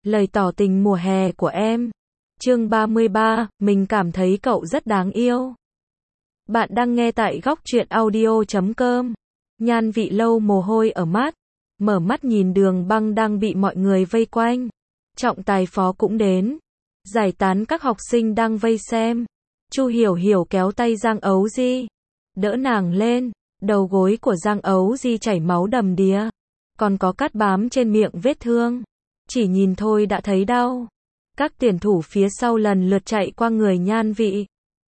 Lời tỏ tình mùa hè của em. Chương 33, mình cảm thấy cậu rất đáng yêu. Bạn đang nghe tại góc truyện audio.com. Nhan Vị lau mồ hôi ở mắt, mở mắt nhìn Đường Băng đang bị mọi người vây quanh. Trọng tài phó cũng đến, giải tán các học sinh đang vây xem. Chu Hiểu Hiểu kéo tay Giang Ấu Di, đỡ nàng lên. Đầu gối của Giang Ấu Di chảy máu đầm đìa, còn có cát bám trên miệng vết thương. Chỉ nhìn thôi đã thấy đau. Các tuyển thủ phía sau lần lượt chạy qua người Nhan Vị.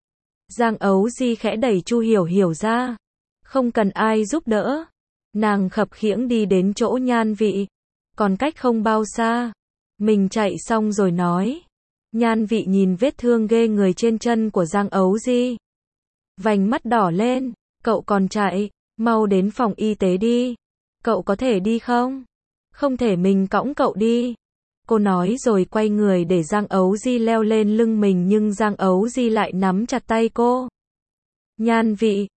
Giang Ấu Di khẽ đẩy Chu Hiểu Hiểu ra. Không cần ai giúp đỡ. Nàng khập khiễng đi đến chỗ Nhan Vị. Còn cách không bao xa. Mình chạy xong rồi nói. Nhan Vị nhìn vết thương ghê người trên chân của Giang Ấu Di. Vành mắt đỏ lên. Cậu còn chạy, mau đến phòng y tế đi. Cậu có thể đi không? Không thể mình cõng cậu đi. Cô nói rồi quay người để Giang Ấu Di leo lên lưng mình, nhưng Giang Ấu Di lại nắm chặt tay cô. Nhan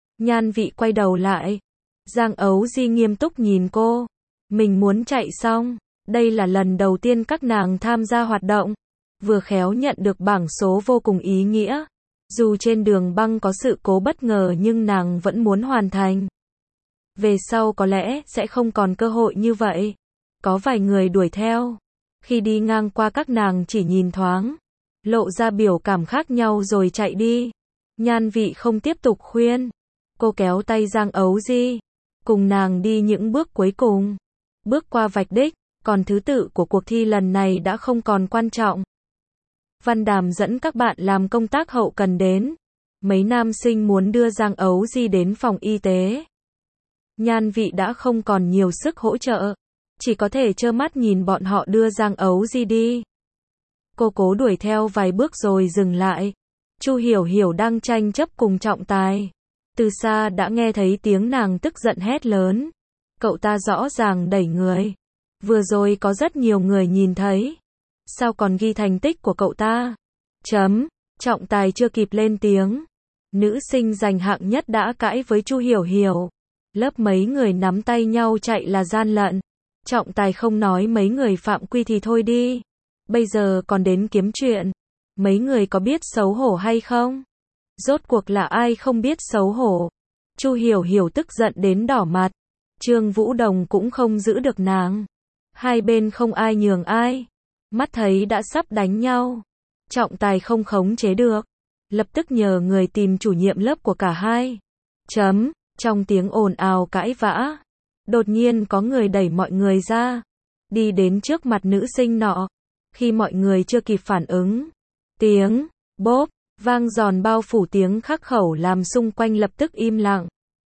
Vị quay đầu lại. Giang Ấu Di nghiêm túc nhìn cô. Mình muốn chạy xong. Đây là lần đầu tiên các nàng tham gia hoạt động. Vừa khéo nhận được bảng số vô cùng ý nghĩa. Dù trên đường băng có sự cố bất ngờ nhưng nàng vẫn muốn hoàn thành. Về sau có lẽ sẽ không còn cơ hội như vậy. Có vài người đuổi theo. Khi đi ngang qua các nàng chỉ nhìn thoáng, lộ ra biểu cảm khác nhau rồi chạy đi. Nhan Vị không tiếp tục khuyên. Cô kéo tay Giang Ấu Di, cùng nàng đi những bước cuối cùng. Bước qua vạch đích, còn thứ tự của cuộc thi lần này đã không còn quan trọng. Văn Đàm dẫn các bạn làm công tác hậu cần đến. Mấy nam sinh muốn đưa Giang Ấu Di đến phòng y tế. Nhan Vị đã không còn nhiều sức hỗ trợ, chỉ có thể trơ mắt nhìn bọn họ đưa Giang Ấu Di đi. Cô cố đuổi theo vài bước rồi dừng lại. Chu Hiểu Hiểu đang tranh chấp cùng trọng tài. Từ xa đã nghe thấy tiếng nàng tức giận hét lớn. Cậu ta rõ ràng đẩy người. Vừa rồi có rất nhiều người nhìn thấy. Sao còn ghi thành tích của cậu ta? Trọng tài chưa kịp lên tiếng. Nữ sinh giành hạng nhất đã cãi với Chu Hiểu Hiểu. Lớp mấy người nắm tay nhau chạy là gian lận. Trọng tài không nói mấy người phạm quy thì thôi đi. Bây giờ còn đến kiếm chuyện. Mấy người có biết xấu hổ hay không? Rốt cuộc là ai không biết xấu hổ? Chu Hiểu Hiểu tức giận đến đỏ mặt. Trương Vũ Đồng cũng không giữ được nàng. Hai bên không ai nhường ai. Mắt thấy đã sắp đánh nhau. Trọng tài không khống chế được. Lập tức nhờ người tìm chủ nhiệm lớp của cả hai. Trong tiếng ồn ào cãi vã, đột nhiên có người đẩy mọi người ra, đi đến trước mặt nữ sinh nọ. Khi mọi người chưa kịp phản ứng, tiếng bốp vang giòn bao phủ tiếng khắc khẩu làm xung quanh lập tức im lặng.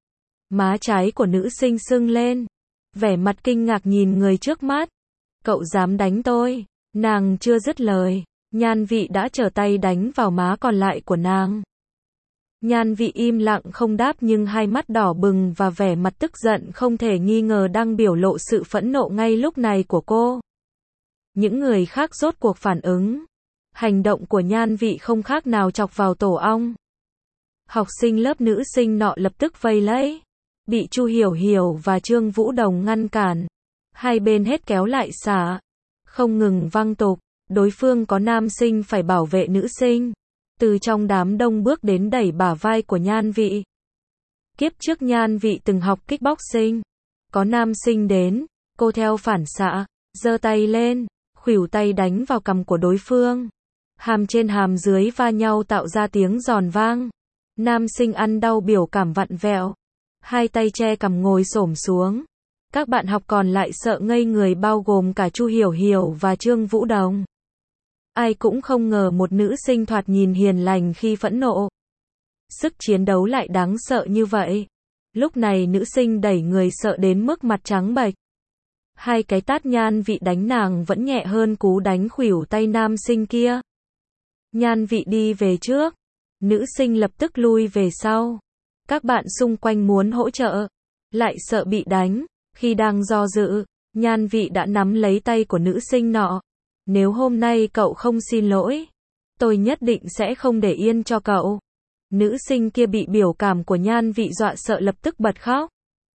Má trái của nữ sinh sưng lên, vẻ mặt kinh ngạc nhìn người trước mắt. Cậu dám đánh tôi? Nàng chưa dứt lời, Nhan Vị đã trở tay đánh vào má còn lại của nàng. Nhan Vị im lặng không đáp nhưng hai mắt đỏ bừng và vẻ mặt tức giận không thể nghi ngờ đang biểu lộ sự phẫn nộ ngay lúc này của cô. Những người khác rốt cuộc phản ứng. Hành động của Nhan Vị không khác nào chọc vào tổ ong. Học sinh lớp nữ sinh nọ lập tức vây lấy. Bị Chu Hiểu Hiểu và Trương Vũ Đồng ngăn cản. Hai bên hết kéo lại xả. Không ngừng văng tục. Đối phương có nam sinh phải bảo vệ nữ sinh. Từ trong đám đông bước đến đẩy bả vai của Nhan Vị. Kiếp trước Nhan Vị từng học kickboxing. Có nam sinh đến, cô theo phản xạ, giơ tay lên, khuỷu tay đánh vào cằm của đối phương. Hàm trên hàm dưới va nhau tạo ra tiếng giòn vang. Nam sinh ăn đau biểu cảm vặn vẹo. Hai tay che cằm ngồi xổm xuống. Các bạn học còn lại sợ ngây người bao gồm cả Chu Hiểu Hiểu và Trương Vũ Đồng. Ai cũng không ngờ một nữ sinh thoạt nhìn hiền lành khi phẫn nộ. Sức chiến đấu lại đáng sợ như vậy. Lúc này nữ sinh đẩy người sợ đến mức mặt trắng bệch. Hai cái tát Nhan Vị đánh nàng vẫn nhẹ hơn cú đánh khuỷu tay nam sinh kia. Nhan Vị đi về trước. Nữ sinh lập tức lui về sau. Các bạn xung quanh muốn hỗ trợ, lại sợ bị đánh. Khi đang do dự, Nhan Vị đã nắm lấy tay của nữ sinh nọ. Nếu hôm nay cậu không xin lỗi, tôi nhất định sẽ không để yên cho cậu. Nữ sinh kia bị biểu cảm của Nhan Vị dọa sợ lập tức bật khóc.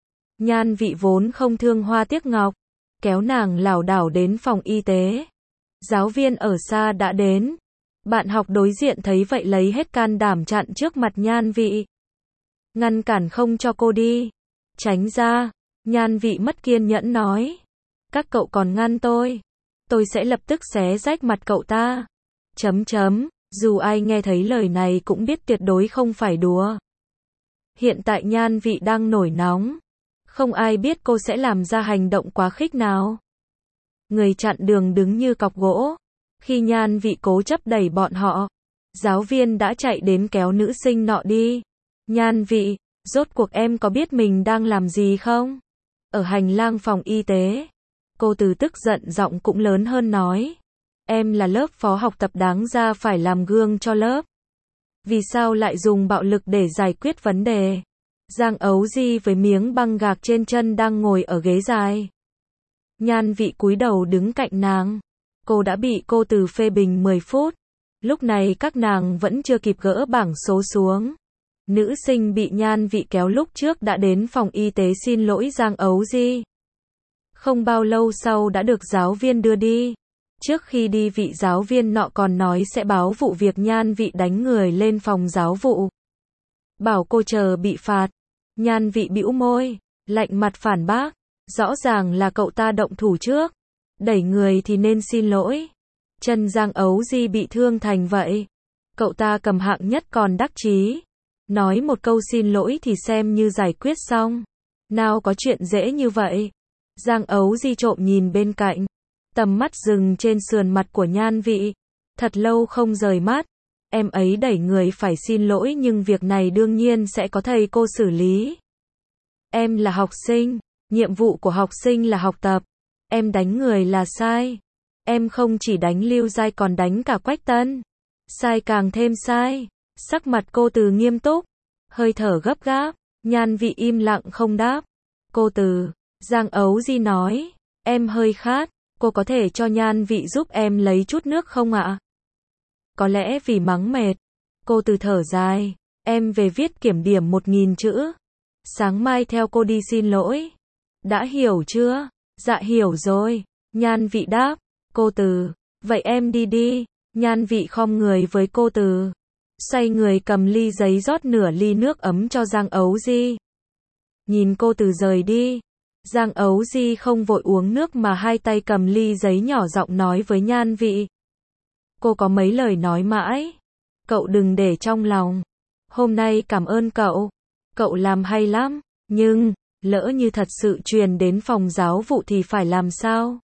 Nhan Vị vốn không thương hoa tiếc ngọc, kéo nàng lảo đảo đến phòng y tế. Giáo viên ở xa đã đến. Bạn học đối diện thấy vậy lấy hết can đảm chặn trước mặt Nhan Vị. Ngăn cản không cho cô đi. Tránh ra. Nhan Vị mất kiên nhẫn nói. Các cậu còn ngăn tôi sẽ lập tức xé rách mặt cậu ta. Dù ai nghe thấy lời này cũng biết tuyệt đối không phải đùa. Hiện tại Nhan Vị đang nổi nóng. Không ai biết cô sẽ làm ra hành động quá khích nào. Người chặn đường đứng như cọc gỗ. Khi Nhan Vị cố chấp đẩy bọn họ, giáo viên đã chạy đến kéo nữ sinh nọ đi. Nhan Vị, rốt cuộc em có biết mình đang làm gì không? Ở hành lang phòng y tế, cô Từ tức giận giọng cũng lớn hơn nói. Em là lớp phó học tập đáng ra phải làm gương cho lớp. Vì sao lại dùng bạo lực để giải quyết vấn đề? Giang Ấu Di với miếng băng gạc trên chân đang ngồi ở ghế dài. Nhan Vị cúi đầu đứng cạnh nàng. Cô đã bị cô Từ phê bình 10 phút. Lúc này các nàng vẫn chưa kịp gỡ bảng số xuống. Nữ sinh bị Nhan Vị kéo lúc trước đã đến phòng y tế xin lỗi Giang Ấu Di. Không bao lâu sau đã được giáo viên đưa đi. Trước khi đi vị giáo viên nọ còn nói sẽ báo vụ việc Nhan Vị đánh người lên phòng giáo vụ. Bảo cô chờ bị phạt. Nhan Vị bĩu môi, lạnh mặt phản bác. Rõ ràng là cậu ta động thủ trước. Đẩy người thì nên xin lỗi. Chân Giang Ấu Di bị thương thành vậy. Cậu ta cầm hạng nhất còn đắc chí. Nói một câu xin lỗi thì xem như giải quyết xong. Nào có chuyện dễ như vậy. Giang Ấu Di trộm nhìn bên cạnh. Tầm mắt dừng trên sườn mặt của Nhan Vị. Thật lâu không rời mắt. Em ấy đẩy người phải xin lỗi nhưng việc này đương nhiên sẽ có thầy cô xử lý. Em là học sinh. Nhiệm vụ của học sinh là học tập. Em đánh người là sai. Em không chỉ đánh Lưu Giai còn đánh cả Quách Tân. Sai càng thêm sai. Sắc mặt cô Từ nghiêm túc. Hơi thở gấp gáp. Nhan Vị im lặng không đáp. Cô Từ. Giang Ấu Di nói. Em hơi khát. Cô có thể cho Nhan Vị giúp em lấy chút nước không ạ? Có lẽ vì mắng mệt. Cô Từ thở dài. Em về viết kiểm điểm 1000 chữ. Sáng mai theo cô đi xin lỗi. Đã hiểu chưa? Dạ hiểu rồi. Nhan Vị đáp. Cô Từ. Vậy em đi đi. Nhan Vị khom người với cô Từ. Xoay người cầm ly giấy rót nửa ly nước ấm cho Giang Ấu Di. Nhìn cô Từ rời đi. Giang Ấu Di không vội uống nước mà hai tay cầm ly giấy nhỏ giọng nói với Nhan Vị. Cô có mấy lời nói mãi. Cậu đừng để trong lòng. Hôm nay cảm ơn cậu. Cậu làm hay lắm. Nhưng, lỡ như thật sự truyền đến phòng giáo vụ thì phải làm sao?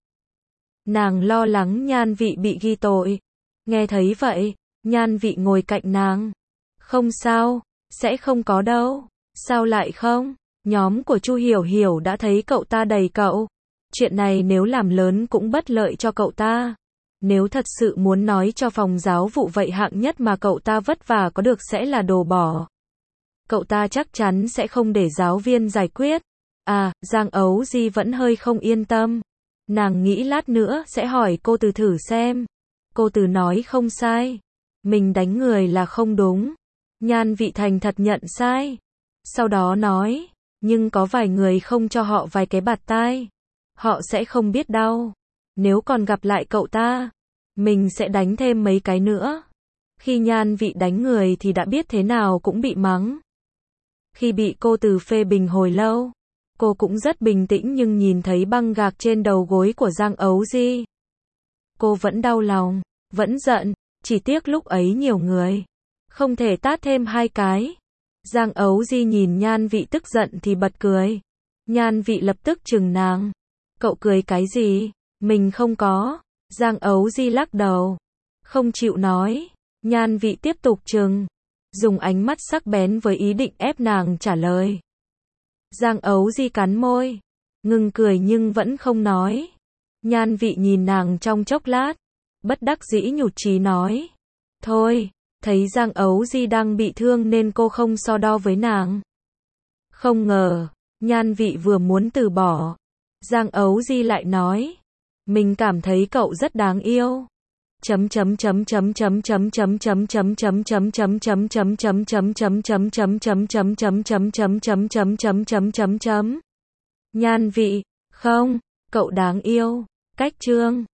Nàng lo lắng Nhan Vị bị ghi tội. Nghe thấy vậy, Nhan Vị ngồi cạnh nàng. Không sao, sẽ không có đâu. Sao lại không? Nhóm của Chu Hiểu Hiểu đã thấy cậu ta đẩy cậu. Chuyện này nếu làm lớn cũng bất lợi cho cậu ta. Nếu thật sự muốn nói cho phòng giáo vụ vậy hạng nhất mà cậu ta vất vả có được sẽ là đồ bỏ. Cậu ta chắc chắn sẽ không để giáo viên giải quyết. À, Giang Ấu Di vẫn hơi không yên tâm. Nàng nghĩ lát nữa sẽ hỏi cô Từ thử xem. Cô Từ nói không sai. Mình đánh người là không đúng. Nhan Vị thành thật nhận sai. Sau đó nói, nhưng có vài người không cho họ vài cái bạt tai. Họ sẽ không biết đau. Nếu còn gặp lại cậu ta, mình sẽ đánh thêm mấy cái nữa. Khi Nhan Vị đánh người thì đã biết thế nào cũng bị mắng. Khi bị cô Từ phê bình hồi lâu, cô cũng rất bình tĩnh nhưng nhìn thấy băng gạc trên đầu gối của Giang Ấu Di. Cô vẫn đau lòng, vẫn giận, chỉ tiếc lúc ấy nhiều người. Không thể tát thêm hai cái. Giang Ấu Di nhìn Nhan Vị tức giận thì bật cười. Nhan Vị lập tức trừng nàng. Cậu cười cái gì? Mình không có. Giang Ấu Di lắc đầu. Không chịu nói. Nhan Vị tiếp tục trừng. Dùng ánh mắt sắc bén với ý định ép nàng trả lời. Giang Ấu Di cắn môi. Ngừng cười nhưng vẫn không nói. Nhan Vị nhìn nàng trong chốc lát. Bất đắc dĩ nhụt chí nói. Thôi, thấy Giang Ấu Di đang bị thương nên cô không so đo với nàng. Không ngờ, Nhan Vị vừa muốn từ bỏ. Giang Ấu Di lại nói. Mình cảm thấy cậu rất đáng yêu. Nhan Vị, không, cậu đáng yêu. Cách chương